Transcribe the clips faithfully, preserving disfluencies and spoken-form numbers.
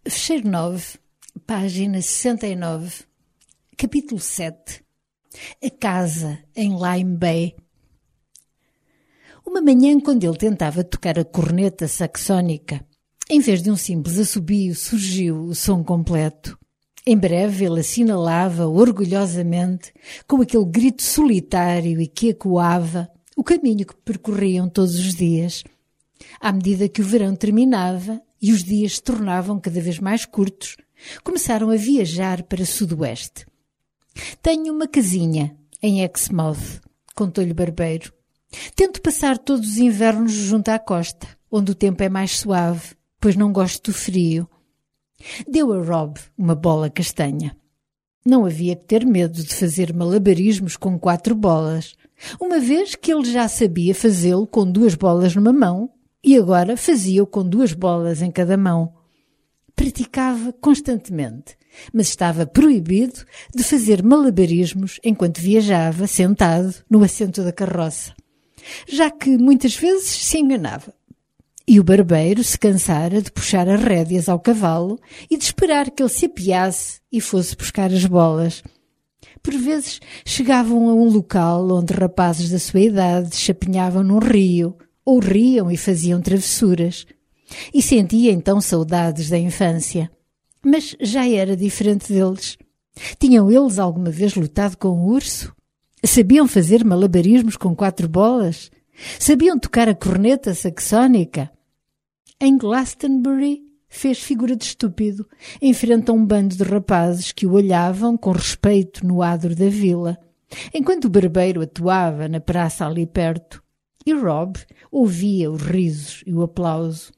Fecheiro nove, página sessenta e nove, capítulo sete. A casa em Lime Bay. Uma manhã, quando ele tentava tocar a corneta saxónica, em vez de um simples assobio, surgiu o som completo. Em breve ele assinalava orgulhosamente, com aquele grito solitário e que ecoava, o caminho que percorriam todos os dias. À medida que o verão terminava e os dias se tornavam cada vez mais curtos, começaram a viajar para sudoeste. Tenho uma casinha em Exmouth, contou-lhe o barbeiro. Tento passar todos os invernos junto à costa, onde o tempo é mais suave, pois não gosto do frio. Deu a Rob uma bola castanha. Não havia que ter medo de fazer malabarismos com quatro bolas, uma vez que ele já sabia fazê-lo com duas bolas numa mão e agora fazia-o com duas bolas em cada mão. Praticava constantemente, mas estava proibido de fazer malabarismos enquanto viajava sentado no assento da carroça, já que muitas vezes se enganava. E o barbeiro se cansara de puxar as rédeas ao cavalo e de esperar que ele se apiasse e fosse buscar as bolas. Por vezes chegavam a um local onde rapazes da sua idade chapinhavam num rio, ou riam e faziam travessuras, e sentia então saudades da infância. Mas já era diferente deles. Tinham eles alguma vez lutado com o urso? Sabiam fazer malabarismos com quatro bolas? Sabiam tocar a corneta saxónica? Em Glastonbury fez figura de estúpido em frente a um bando de rapazes que o olhavam com respeito no adro da vila, enquanto o barbeiro atuava na praça ali perto, e Rob ouvia os risos e o aplauso.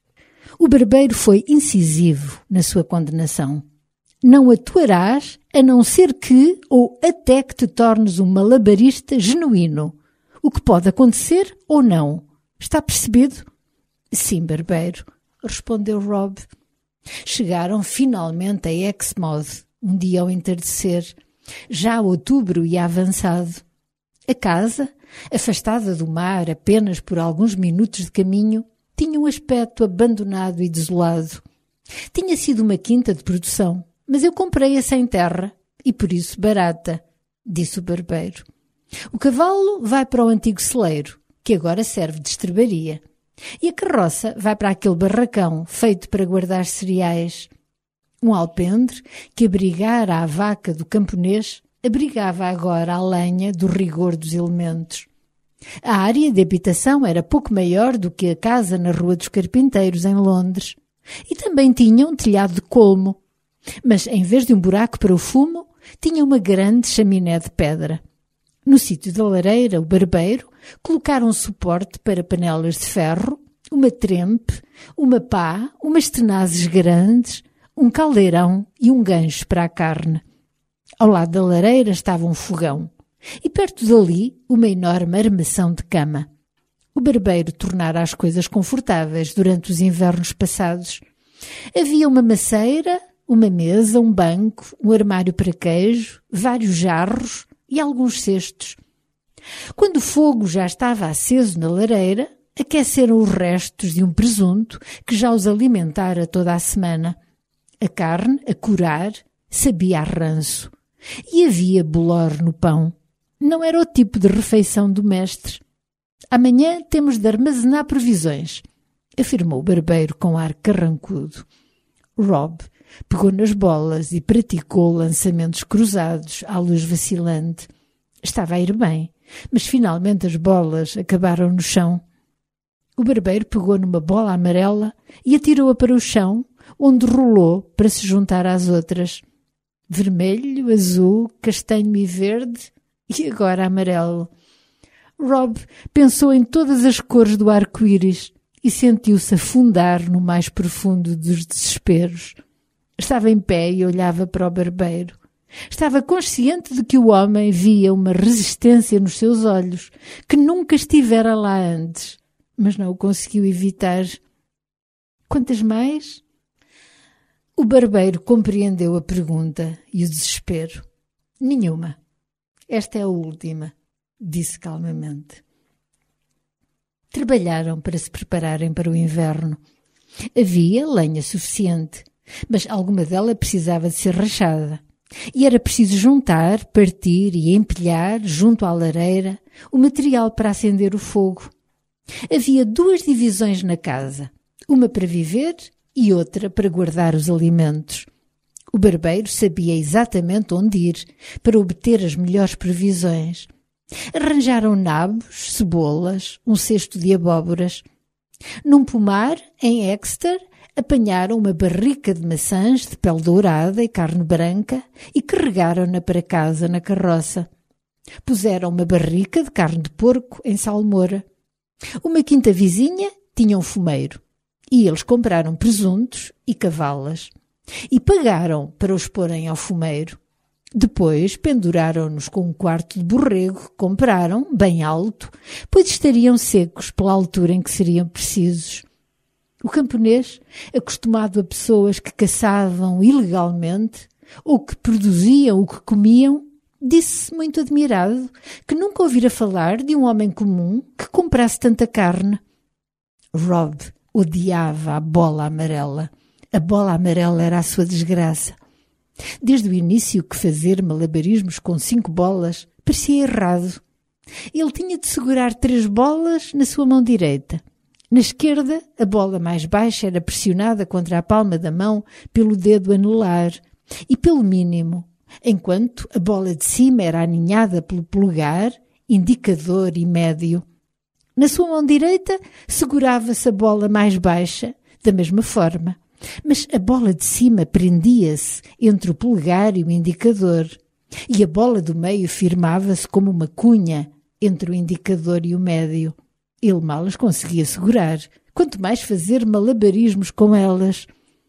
O barbeiro foi incisivo na sua condenação. Não atuarás a não ser que ou até que te tornes um malabarista genuíno, o que pode acontecer ou não. Está percebido? Sim, barbeiro, respondeu Rob. Chegaram finalmente a Exmouth, um dia ao entardecer. Já outubro ia avançado. A casa, afastada do mar apenas por alguns minutos de caminho, tinha um aspecto abandonado e desolado. Tinha sido uma quinta de produção, mas eu comprei-a sem terra e por isso barata, disse o barbeiro. O cavalo vai para o antigo celeiro, que agora serve de estrebaria, e a carroça vai para aquele barracão feito para guardar cereais. Um alpendre que abrigara a vaca do camponês abrigava agora a lenha do rigor dos elementos. A área de habitação era pouco maior do que a casa na Rua dos Carpinteiros, em Londres, e também tinha um telhado de colmo, mas em vez de um buraco para o fumo, tinha uma grande chaminé de pedra. No sítio da lareira, o barbeiro colocara um suporte para panelas de ferro, uma trempe, uma pá, umas tenazes grandes, um caldeirão e um gancho para a carne. Ao lado da lareira estava um fogão, e perto dali uma enorme armação de cama. O barbeiro tornara as coisas confortáveis durante os invernos passados. Havia uma maceira, uma mesa, um banco, um armário para queijo, vários jarros e alguns cestos. Quando o fogo já estava aceso na lareira, aqueceram os restos de um presunto que já os alimentara toda a semana. A carne, a curar, sabia a ranço. E havia bolor no pão. Não era o tipo de refeição do mestre. Amanhã temos de armazenar provisões, afirmou o barbeiro com ar carrancudo. Rob pegou nas bolas e praticou lançamentos cruzados à luz vacilante. Estava a ir bem, mas finalmente as bolas acabaram no chão. O barbeiro pegou numa bola amarela e atirou-a para o chão, onde rolou para se juntar às outras. Vermelho, azul, castanho e verde, e agora amarelo. Rob pensou em todas as cores do arco-íris e sentiu-se afundar no mais profundo dos desesperos. Estava em pé e olhava para o barbeiro. Estava consciente de que o homem via uma resistência nos seus olhos, que nunca estivera lá antes, mas não o conseguiu evitar. Quantas mais? O barbeiro compreendeu a pergunta e o desespero. Nenhuma. Esta é a última, disse calmamente. Trabalharam para se prepararem para o inverno. Havia lenha suficiente, mas alguma dela precisava de ser rachada. E era preciso juntar, partir e empilhar, junto à lareira, o material para acender o fogo. Havia duas divisões na casa, uma para viver e outra para guardar os alimentos. O barbeiro sabia exatamente onde ir para obter as melhores provisões. Arranjaram nabos, cebolas, um cesto de abóboras. Num pomar, em Exeter, apanharam uma barrica de maçãs de pele dourada e carne branca e carregaram-na para casa na carroça. Puseram uma barrica de carne de porco em salmoura. Uma quinta vizinha tinha um fumeiro e eles compraram presuntos e cavalas e pagaram para os porem ao fumeiro. Depois penduraram-nos com um quarto de borrego que compraram, bem alto, pois estariam secos pela altura em que seriam precisos. O camponês, acostumado a pessoas que caçavam ilegalmente ou que produziam o que comiam, disse muito admirado que nunca ouvira falar de um homem comum que comprasse tanta carne. Rob odiava a bola amarela. A bola amarela era a sua desgraça. Desde o início que fazer malabarismos com cinco bolas parecia errado. Ele tinha de segurar três bolas na sua mão direita. Na esquerda, a bola mais baixa era pressionada contra a palma da mão pelo dedo anelar e pelo mínimo, enquanto a bola de cima era aninhada pelo polegar, indicador e médio. Na sua mão direita segurava-se a bola mais baixa, da mesma forma, mas a bola de cima prendia-se entre o polegar e o indicador, e a bola do meio firmava-se como uma cunha entre o indicador e o médio. Ele mal as conseguia segurar, quanto mais fazer malabarismos com elas.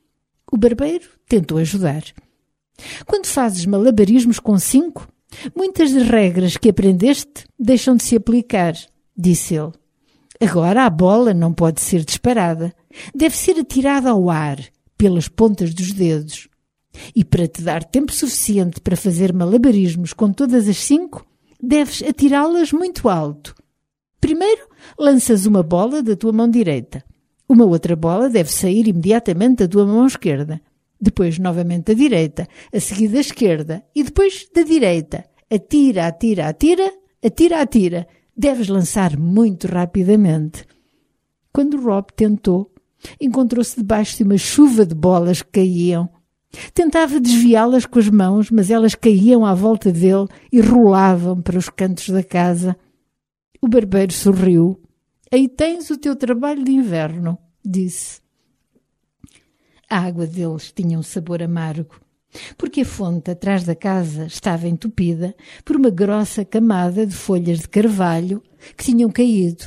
O barbeiro tentou ajudar. Quando fazes malabarismos com cinco, muitas das regras que aprendeste deixam de se aplicar, disse ele. Agora a bola não pode ser disparada, deve ser atirada ao ar, pelas pontas dos dedos. E para te dar tempo suficiente para fazer malabarismos com todas as cinco, deves atirá-las muito alto. Primeiro, lanças uma bola da tua mão direita. Uma outra bola deve sair imediatamente da tua mão esquerda. Depois, novamente da direita, a seguir da esquerda e depois da direita. Atira, atira, atira, atira, atira. Deves lançar muito rapidamente. Quando Rob tentou, encontrou-se debaixo de uma chuva de bolas que caíam. Tentava desviá-las com as mãos, mas elas caíam à volta dele e rolavam para os cantos da casa. O barbeiro sorriu. Aí tens o teu trabalho de inverno, disse. A água deles tinha um sabor amargo, porque a fonte atrás da casa estava entupida por uma grossa camada de folhas de carvalho que tinham caído.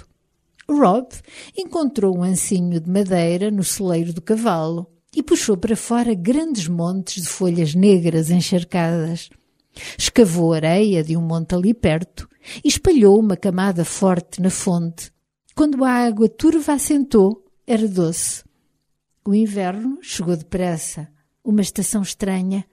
Rob encontrou um ancinho de madeira no celeiro do cavalo e puxou para fora grandes montes de folhas negras encharcadas. Escavou areia de um monte ali perto e espalhou uma camada forte na fonte. Quando a água turva assentou, era doce. O inverno chegou depressa, uma estação estranha.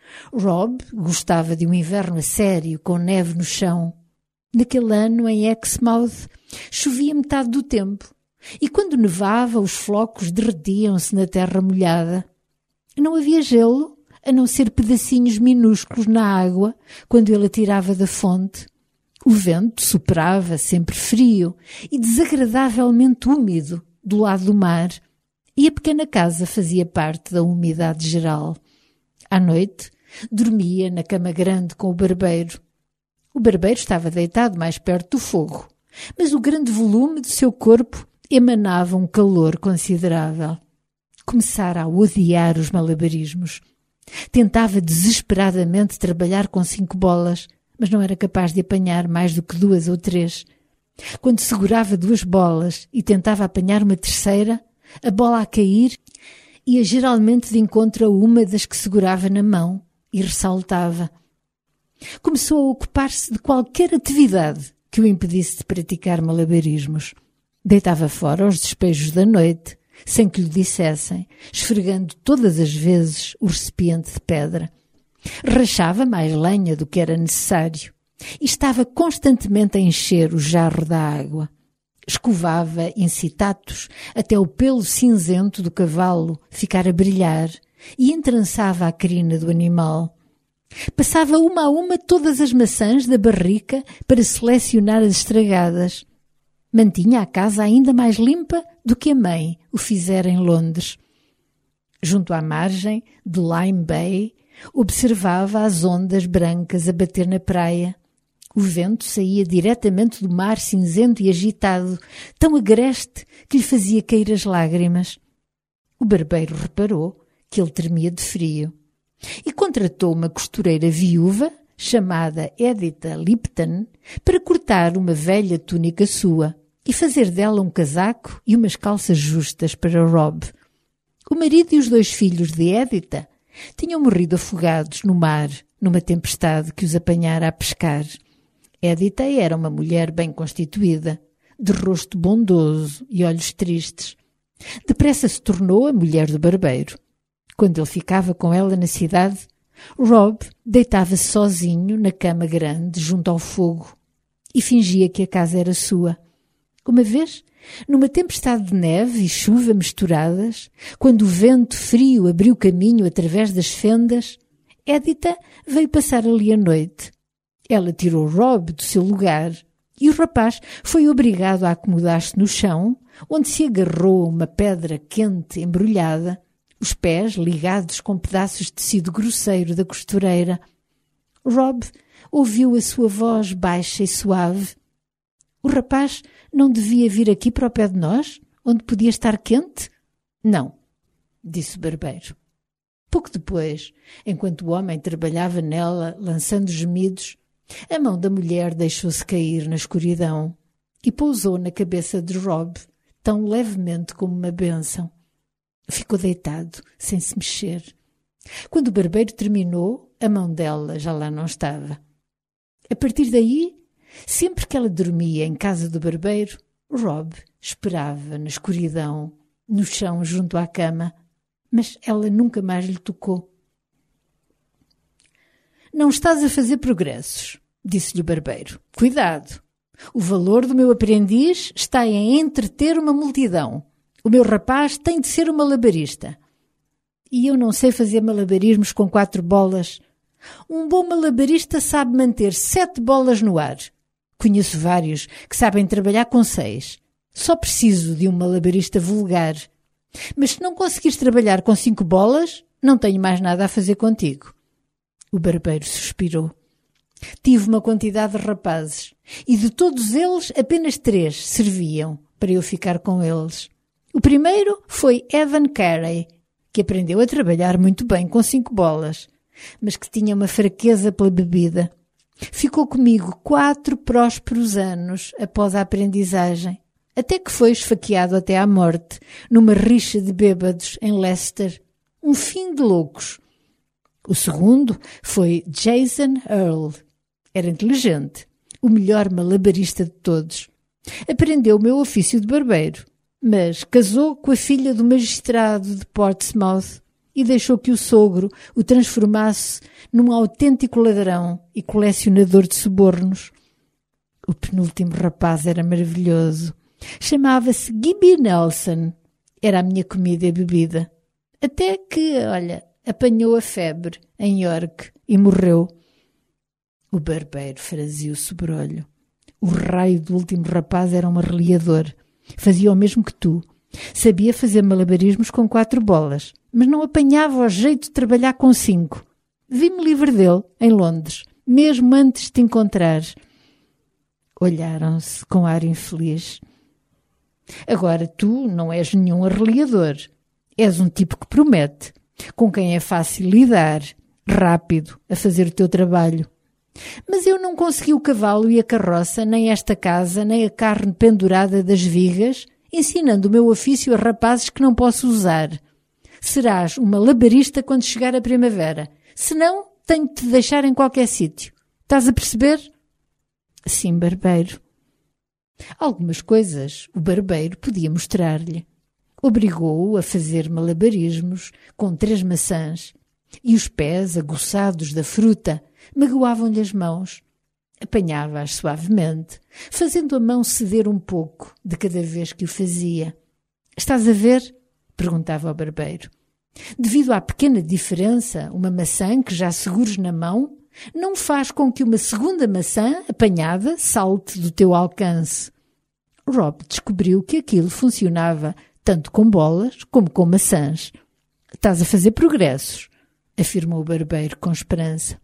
Rob gostava de um inverno a sério, com neve no chão. Naquele ano, em Exmouth, chovia metade do tempo, e quando nevava, os flocos derretiam-se na terra molhada. Não havia gelo, a não ser pedacinhos minúsculos na água, quando ele a tirava da fonte. O vento soprava, sempre frio e desagradavelmente úmido, do lado do mar, e a pequena casa fazia parte da umidade geral. À noite, dormia na cama grande com o barbeiro. O barbeiro estava deitado mais perto do fogo, mas o grande volume do seu corpo emanava um calor considerável. Começara a odiar os malabarismos. Tentava desesperadamente trabalhar com cinco bolas, mas não era capaz de apanhar mais do que duas ou três. Quando segurava duas bolas e tentava apanhar uma terceira, a bola a cair ia geralmente de encontro a uma das que segurava na mão e ressaltava. Começou a ocupar-se de qualquer atividade que o impedisse de praticar malabarismos. Deitava fora os despejos da noite, sem que lhe dissessem, esfregando todas as vezes o recipiente de pedra. Rachava mais lenha do que era necessário e estava constantemente a encher o jarro da água. Escovava incitatos até o pelo cinzento do cavalo ficar a brilhar e entrançava a crina do animal. Passava uma a uma todas as maçãs da barrica para selecionar as estragadas. Mantinha a casa ainda mais limpa do que a mãe o fizera em Londres. Junto à margem de Lime Bay, observava as ondas brancas a bater na praia. O vento saía diretamente do mar cinzento e agitado, tão agreste que lhe fazia cair as lágrimas. O barbeiro reparou que ele tremia de frio e contratou uma costureira viúva, chamada Editha Lipton, para cortar uma velha túnica sua e fazer dela um casaco e umas calças justas para Rob. O marido e os dois filhos de Editha tinham morrido afogados no mar numa tempestade que os apanhara a pescar. Editha era uma mulher bem constituída, de rosto bondoso e olhos tristes. Depressa se tornou a mulher do barbeiro. Quando ele ficava com ela na cidade, Rob deitava-se sozinho na cama grande junto ao fogo e fingia que a casa era sua. Uma vez, numa tempestade de neve e chuva misturadas, quando o vento frio abriu caminho através das fendas, Editha veio passar ali a noite. Ela tirou Rob do seu lugar e o rapaz foi obrigado a acomodar-se no chão, onde se agarrou a uma pedra quente embrulhada, os pés ligados com pedaços de tecido grosseiro da costureira. Rob ouviu a sua voz baixa e suave. O rapaz não devia vir aqui para o pé de nós, onde podia estar quente? Não, disse o barbeiro. Pouco depois, enquanto o homem trabalhava nela, lançando gemidos, a mão da mulher deixou-se cair na escuridão e pousou na cabeça de Rob, tão levemente como uma bênção. Ficou deitado, sem se mexer. Quando o barbeiro terminou, a mão dela já lá não estava. A partir daí, sempre que ela dormia em casa do barbeiro, Rob esperava na escuridão, no chão junto à cama, mas ela nunca mais lhe tocou. Não estás a fazer progressos, disse-lhe o barbeiro. Cuidado! O valor do meu aprendiz está em entreter uma multidão. O meu rapaz tem de ser um malabarista. E eu não sei fazer malabarismos com quatro bolas. Um bom malabarista sabe manter sete bolas no ar. Conheço vários que sabem trabalhar com seis. Só preciso de um malabarista vulgar. Mas se não conseguires trabalhar com cinco bolas, não tenho mais nada a fazer contigo. O barbeiro suspirou. Tive uma quantidade de rapazes e de todos eles apenas três serviam para eu ficar com eles. O primeiro foi Evan Carey, que aprendeu a trabalhar muito bem com cinco bolas, mas que tinha uma fraqueza pela bebida. Ficou comigo quatro prósperos anos após a aprendizagem, até que foi esfaqueado até à morte numa rixa de bêbados em Leicester. Um fim de loucos. O segundo foi Jason Earl. Era inteligente, o melhor malabarista de todos. Aprendeu o meu ofício de barbeiro, mas casou com a filha do magistrado de Portsmouth e deixou que o sogro o transformasse num autêntico ladrão e colecionador de subornos. O penúltimo rapaz era maravilhoso. Chamava-se Gibby Nelson. Era a minha comida e bebida. Até que, olha, apanhou a febre em York e morreu. O barbeiro franziu o sobrolho. O raio do último rapaz era um arreliador. Fazia o mesmo que tu. Sabia fazer malabarismos com quatro bolas, mas não apanhava o jeito de trabalhar com cinco. Vi-me livre dele, em Londres, mesmo antes de te encontrar. Olharam-se com ar infeliz. Agora tu não és nenhum arreliador. És um tipo que promete, com quem é fácil lidar, rápido, a fazer o teu trabalho. Mas eu não consegui o cavalo e a carroça, nem esta casa, nem a carne pendurada das vigas, ensinando o meu ofício a rapazes que não posso usar. Serás uma malabarista quando chegar a primavera. Se não, tenho de te deixar em qualquer sítio. Estás a perceber? Sim, barbeiro. Algumas coisas o barbeiro podia mostrar-lhe. Obrigou-o a fazer malabarismos com três maçãs e os pés aguçados da fruta magoavam-lhe as mãos. Apanhava-as suavemente, fazendo a mão ceder um pouco de cada vez que o fazia. Estás a ver? Perguntava ao barbeiro. Devido à pequena diferença, uma maçã que já segures na mão não faz com que uma segunda maçã apanhada salte do teu alcance. Rob descobriu que aquilo funcionava tanto com bolas como com maçãs. Estás a fazer progressos, afirmou o barbeiro com esperança.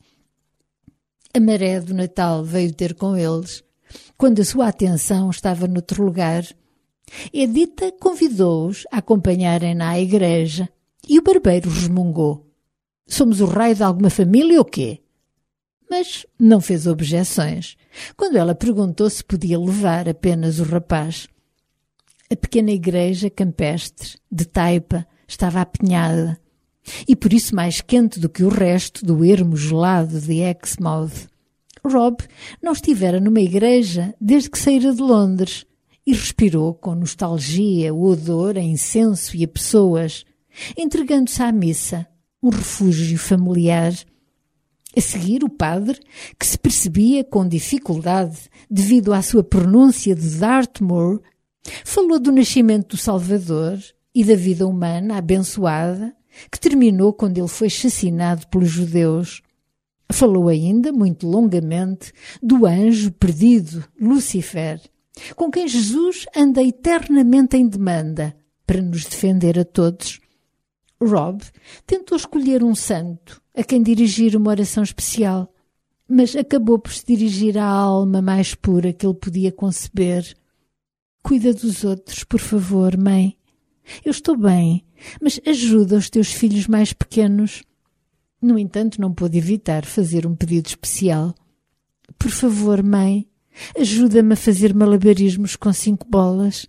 A maré do Natal veio ter com eles, quando a sua atenção estava noutro lugar. Edita convidou-os a acompanharem-na à igreja e o barbeiro resmungou. Somos o raio de alguma família ou quê? Mas não fez objeções, quando ela perguntou se podia levar apenas o rapaz. A pequena igreja campestre, de taipa, estava apinhada, e por isso mais quente do que o resto do ermo gelado de Exmouth. Rob não estivera numa igreja desde que saíra de Londres e respirou com nostalgia o odor, a incenso e a pessoas, entregando-se à missa, um refúgio familiar. A seguir, o padre, que se percebia com dificuldade devido à sua pronúncia de Dartmoor, falou do nascimento do Salvador e da vida humana abençoada que terminou quando ele foi assassinado pelos judeus. Falou ainda, muito longamente, do anjo perdido, Lucifer, com quem Jesus anda eternamente em demanda para nos defender a todos. Rob tentou escolher um santo a quem dirigir uma oração especial, mas acabou por se dirigir à alma mais pura que ele podia conceber. Cuida dos outros, por favor, mãe. Eu estou bem, mas ajuda os teus filhos mais pequenos. No entanto, não pôde evitar fazer um pedido especial. Por favor, mãe, ajuda-me a fazer malabarismos com cinco bolas.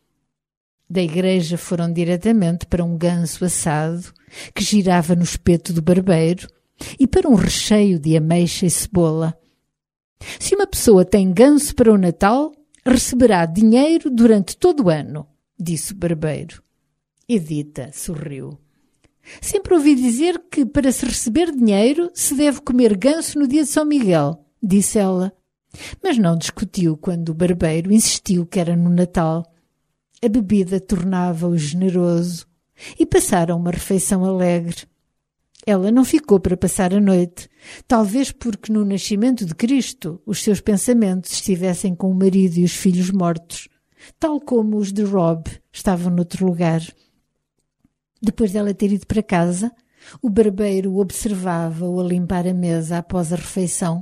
Da igreja foram diretamente para um ganso assado que girava no espeto do barbeiro e para um recheio de ameixa e cebola. Se uma pessoa tem ganso para o Natal, receberá dinheiro durante todo o ano, disse o barbeiro. Edita sorriu. Sempre ouvi dizer que para se receber dinheiro se deve comer ganso no dia de São Miguel, disse ela. Mas não discutiu quando o barbeiro insistiu que era no Natal. A bebida tornava-o generoso e passaram uma refeição alegre. Ela não ficou para passar a noite, talvez porque no nascimento de Cristo os seus pensamentos estivessem com o marido e os filhos mortos, tal como os de Rob estavam noutro lugar. Depois dela ter ido para casa, o barbeiro observava-o a limpar a mesa após a refeição.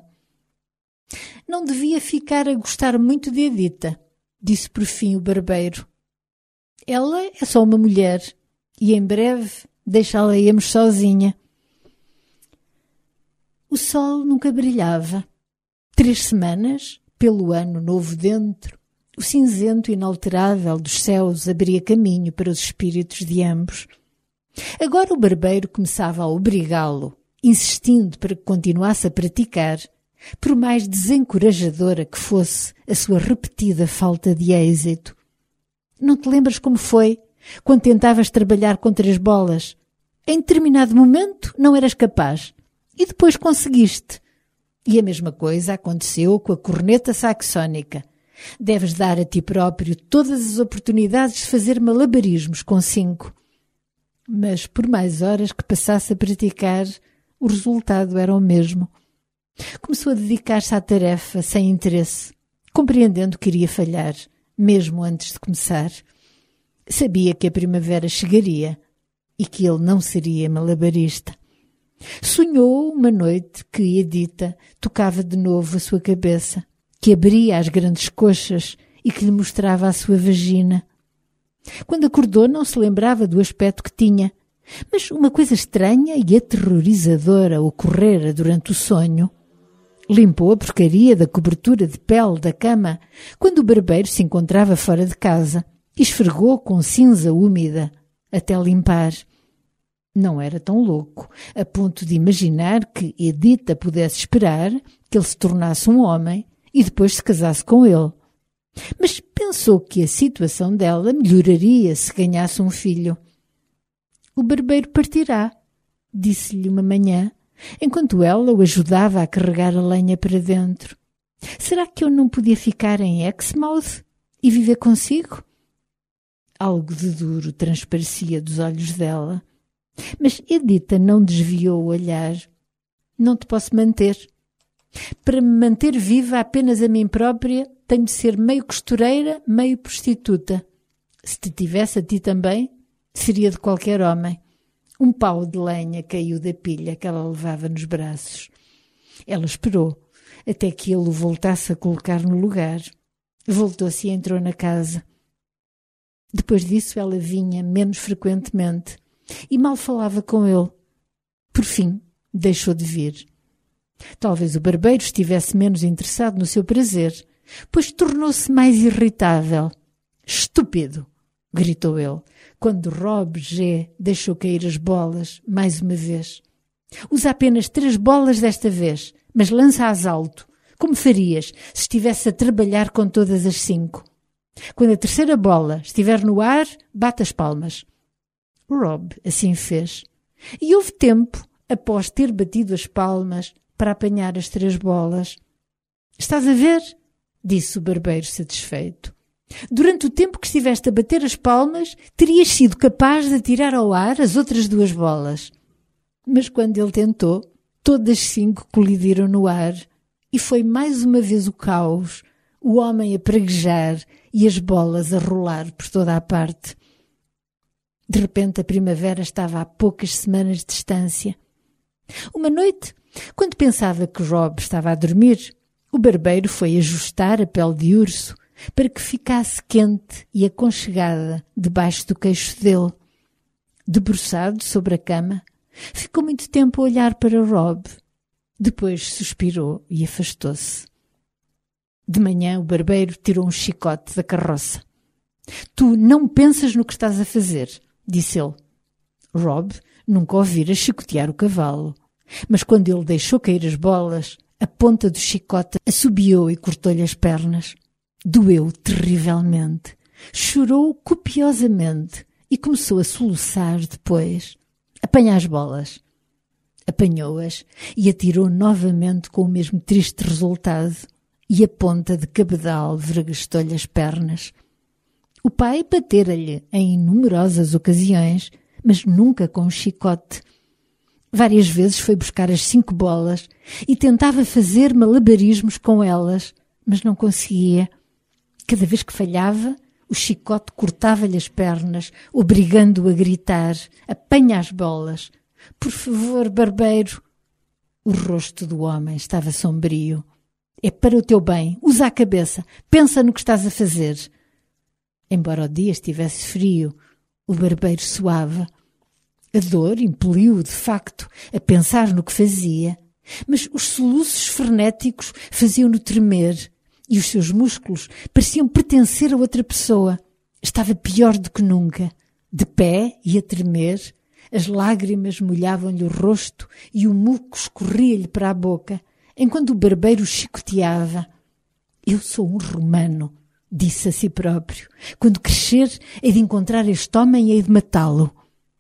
Não devia ficar a gostar muito de Edita, disse por fim o barbeiro. Ela é só uma mulher e em breve deixá-la-íamos sozinha. O sol nunca brilhava. Três semanas, pelo ano novo dentro, o cinzento inalterável dos céus abria caminho para os espíritos de ambos. Agora o barbeiro começava a obrigá-lo, insistindo para que continuasse a praticar, por mais desencorajadora que fosse a sua repetida falta de êxito. Não te lembras como foi, quando tentavas trabalhar com três bolas? Em determinado momento não eras capaz, e depois conseguiste. E a mesma coisa aconteceu com a corneta saxónica. Deves dar a ti próprio todas as oportunidades de fazer malabarismos com cinco. Mas por mais horas que passasse a praticar, o resultado era o mesmo. Começou a dedicar-se à tarefa sem interesse, compreendendo que iria falhar, mesmo antes de começar. Sabia que a primavera chegaria e que ele não seria malabarista. Sonhou uma noite que Edita tocava de novo a sua cabeça, que abria as grandes coxas e que lhe mostrava a sua vagina. Quando acordou não se lembrava do aspecto que tinha, mas uma coisa estranha e aterrorizadora ocorrera durante o sonho. Limpou a porcaria da cobertura de pele da cama quando o barbeiro se encontrava fora de casa e esfregou com cinza úmida até limpar. Não era tão louco, a ponto de imaginar que Edita pudesse esperar que ele se tornasse um homem e depois se casasse com ele. Mas pensou que a situação dela melhoraria se ganhasse um filho. O barbeiro partirá, disse-lhe uma manhã, enquanto ela o ajudava a carregar a lenha para dentro. Será que eu não podia ficar em Exmouth e viver consigo? Algo de duro transparecia dos olhos dela. Mas Edita não desviou o olhar. Não te posso manter. Para me manter viva apenas a mim própria, tenho de ser meio costureira, meio prostituta. Se te tivesse a ti também, seria de qualquer homem. Um pau de lenha caiu da pilha que ela levava nos braços. Ela esperou até que ele o voltasse a colocar no lugar. Voltou-se e entrou na casa. Depois disso ela vinha menos frequentemente e mal falava com ele. Por fim, deixou de vir. Talvez o barbeiro estivesse menos interessado no seu prazer, pois tornou-se mais irritável. Estúpido! Gritou ele, quando Rob G. deixou cair as bolas mais uma vez. Usa apenas três bolas desta vez, mas lança-as alto, como farias se estivesse a trabalhar com todas as cinco. Quando a terceira bola estiver no ar, bate as palmas. Rob assim fez. E houve tempo, após ter batido as palmas, para apanhar as três bolas. Estás a ver? Disse o barbeiro satisfeito. Durante o tempo que estiveste a bater as palmas, terias sido capaz de atirar ao ar as outras duas bolas. Mas quando ele tentou, todas cinco colidiram no ar e foi mais uma vez o caos, o homem a praguejar e as bolas a rolar por toda a parte. De repente a primavera estava a poucas semanas de distância. Uma noite, quando pensava que Rob estava a dormir, o barbeiro foi ajustar a pele de urso para que ficasse quente e aconchegada debaixo do queixo dele. Debruçado sobre a cama, ficou muito tempo a olhar para Rob. Depois suspirou e afastou-se. De manhã o barbeiro tirou um chicote da carroça. Tu não pensas no que estás a fazer, disse ele. Rob nunca ouvira chicotear o cavalo, mas quando ele deixou cair as bolas, a ponta do chicote assobiou e cortou-lhe as pernas. Doeu terrivelmente, chorou copiosamente e começou a soluçar depois. Apanha as bolas. Apanhou-as e atirou novamente com o mesmo triste resultado, e a ponta de cabedal vergastou-lhe as pernas. O pai batera-lhe em numerosas ocasiões, mas nunca com um chicote. Várias vezes foi buscar as cinco bolas e tentava fazer malabarismos com elas, mas não conseguia. Cada vez que falhava, o chicote cortava-lhe as pernas, obrigando-o a gritar: apanha as bolas! Por favor, barbeiro! O rosto do homem estava sombrio. É para o teu bem, usa a cabeça, pensa no que estás a fazer. Embora o dia estivesse frio, o barbeiro suava. A dor impeliu-o, de facto, a pensar no que fazia, mas os soluços frenéticos faziam-no tremer e os seus músculos pareciam pertencer a outra pessoa. Estava pior do que nunca, de pé e a tremer. As lágrimas molhavam-lhe o rosto e o muco escorria-lhe para a boca, enquanto o barbeiro chicoteava. Eu sou um romano, disse a si próprio. Quando crescer, hei de encontrar este homem e hei de matá-lo.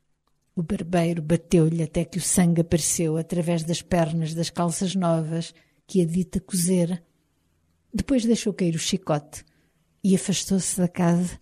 O barbeiro bateu-lhe até que o sangue apareceu através das pernas das calças novas que a dita cozera. Depois deixou cair o chicote e afastou-se da casa.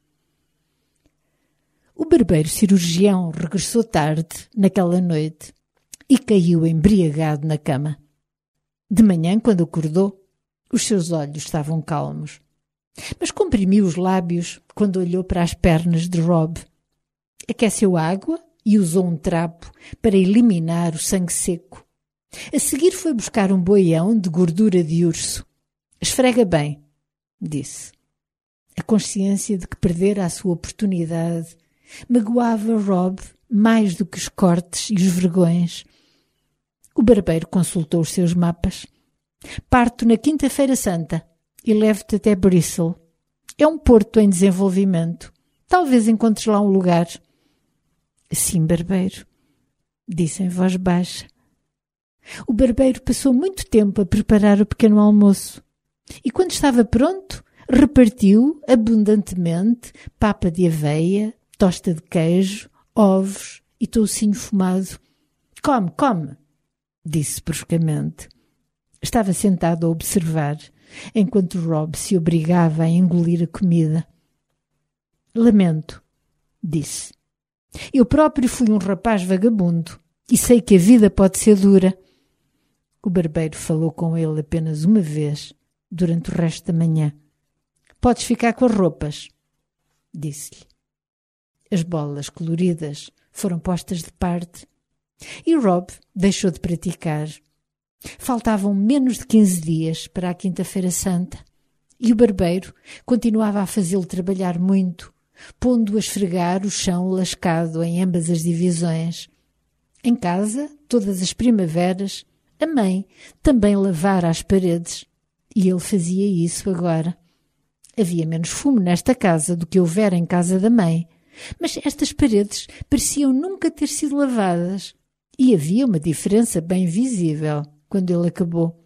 O barbeiro cirurgião regressou tarde naquela noite e caiu embriagado na cama. De manhã, quando acordou, os seus olhos estavam calmos, mas comprimiu os lábios quando olhou para as pernas de Rob. Aqueceu água e usou um trapo para eliminar o sangue seco. A seguir foi buscar um boião de gordura de urso. Esfrega bem, disse. A consciência de que perdera a sua oportunidade magoava Rob mais do que os cortes e os vergões. O barbeiro consultou os seus mapas. Parto na quinta-feira santa e levo-te até Bristol. É um porto em desenvolvimento. Talvez encontres lá um lugar. Sim, barbeiro, disse em voz baixa. O barbeiro passou muito tempo a preparar o pequeno almoço e, quando estava pronto, repartiu abundantemente papa de aveia, tosta de queijo, ovos e toucinho fumado. Come, come, disse bruscamente. Estava sentado a observar, enquanto Rob se obrigava a engolir a comida. Lamento, disse. Eu próprio fui um rapaz vagabundo e sei que a vida pode ser dura. O barbeiro falou com ele apenas uma vez durante o resto da manhã. Podes ficar com as roupas, disse-lhe. As bolas coloridas foram postas de parte e Rob deixou de praticar. Faltavam menos de quinze dias para a Quinta-feira Santa e o barbeiro continuava a fazê-lo trabalhar muito, pondo-o a esfregar o chão lascado em ambas as divisões. Em casa, todas as primaveras, a mãe também lavara as paredes e ele fazia isso agora. Havia menos fumo nesta casa do que houvera em casa da mãe, mas estas paredes pareciam nunca ter sido lavadas e havia uma diferença bem visível quando ele acabou.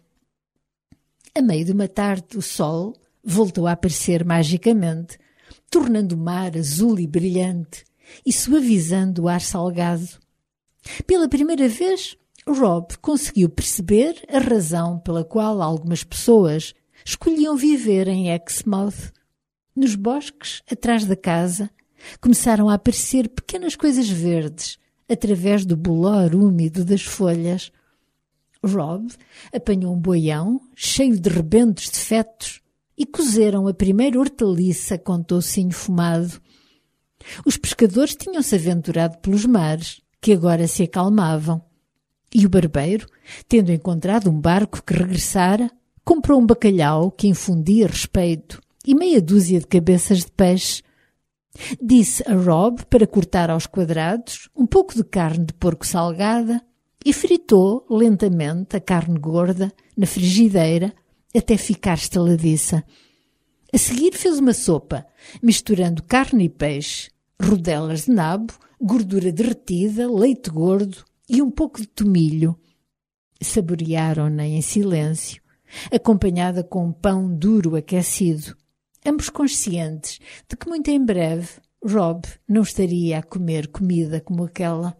A meio de uma tarde, o sol voltou a aparecer magicamente, tornando o mar azul e brilhante e suavizando o ar salgado. Pela primeira vez, Rob conseguiu perceber a razão pela qual algumas pessoas escolhiam viver em Exmouth. Nos bosques, atrás da casa, começaram a aparecer pequenas coisas verdes através do bolor úmido das folhas. Rob apanhou um boião cheio de rebentos de fetos e cozeram a primeira hortaliça com toucinho fumado. Os pescadores tinham-se aventurado pelos mares, que agora se acalmavam. E o barbeiro, tendo encontrado um barco que regressara, comprou um bacalhau que infundia respeito e meia dúzia de cabeças de peixe. Disse a Rob para cortar aos quadrados um pouco de carne de porco salgada e fritou lentamente a carne gorda na frigideira até ficar estaladiça. A seguir fez uma sopa, misturando carne e peixe, rodelas de nabo, gordura derretida, leite gordo e um pouco de tomilho. Saborearam-na em silêncio, acompanhada com um pão duro aquecido, ambos conscientes de que muito em breve Rob não estaria a comer comida como aquela.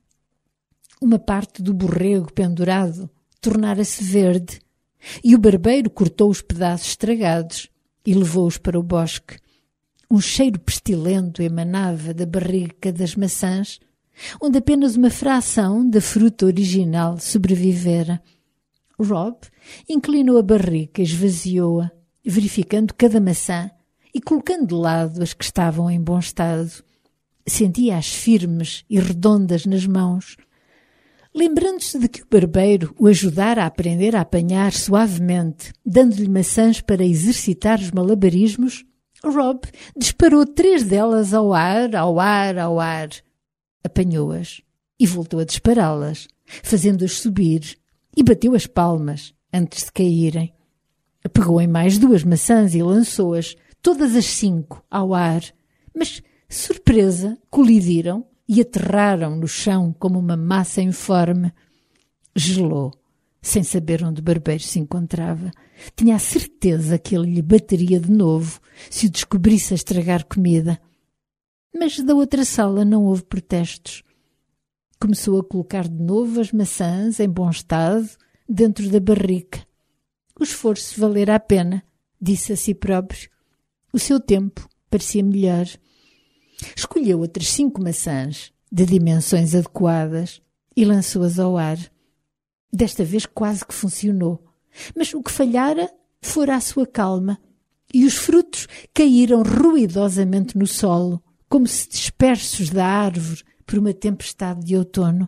Uma parte do borrego pendurado tornara-se verde e o barbeiro cortou os pedaços estragados e levou-os para o bosque. Um cheiro pestilento emanava da barrica das maçãs, onde apenas uma fração da fruta original sobrevivera. Rob inclinou a barrica e esvaziou-a, verificando cada maçã e colocando de lado as que estavam em bom estado. Sentia-as firmes e redondas nas mãos. Lembrando-se de que o barbeiro o ajudara a aprender a apanhar suavemente, dando-lhe maçãs para exercitar os malabarismos, Rob disparou três delas ao ar, ao ar, ao ar. Apanhou-as e voltou a dispará-las, fazendo-as subir, e bateu as palmas antes de caírem. Pegou em mais duas maçãs e lançou-as, todas as cinco, ao ar, mas, surpresa, colidiram e aterraram no chão como uma massa informe. Gelou, sem saber onde o barbeiro se encontrava. Tinha a certeza que ele lhe bateria de novo se o descobrisse a estragar comida. Mas da outra sala não houve protestos. Começou a colocar de novo as maçãs em bom estado dentro da barrica. O esforço valera a pena, disse a si próprio. O seu tempo parecia melhor. Escolheu outras cinco maçãs de dimensões adequadas e lançou-as ao ar. Desta vez quase que funcionou, mas o que falhara fora a sua calma e os frutos caíram ruidosamente no solo, como se dispersos da árvore por uma tempestade de outono.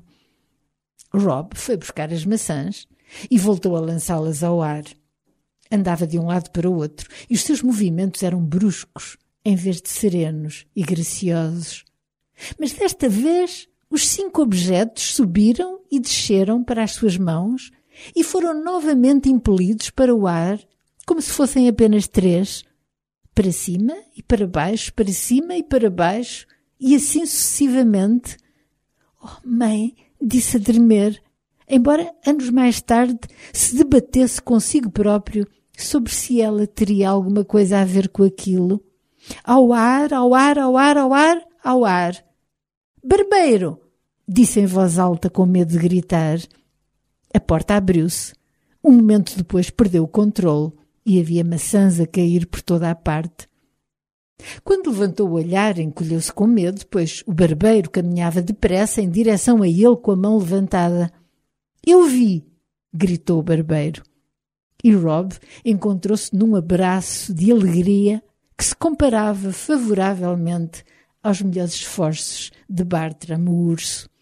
Rob foi buscar as maçãs e voltou a lançá-las ao ar. Andava de um lado para o outro e os seus movimentos eram bruscos, em vez de serenos e graciosos. Mas desta vez os cinco objetos subiram e desceram para as suas mãos e foram novamente impelidos para o ar, como se fossem apenas três, para cima e para baixo, para cima e para baixo, e assim sucessivamente. Oh, mãe, disse a tremer, embora anos mais tarde se debatesse consigo próprio sobre se ela teria alguma coisa a ver com aquilo. Ao ar, ao ar, ao ar, ao ar, ao ar. Barbeiro! Disse em voz alta com medo de gritar. A porta abriu-se. Um momento depois perdeu o controle e havia maçãs a cair por toda a parte. Quando levantou o olhar, encolheu-se com medo, pois o barbeiro caminhava depressa em direção a ele com a mão levantada. Eu vi! Gritou o barbeiro. E Rob encontrou-se num abraço de alegria que se comparava favoravelmente aos melhores esforços de Bartram, o urso.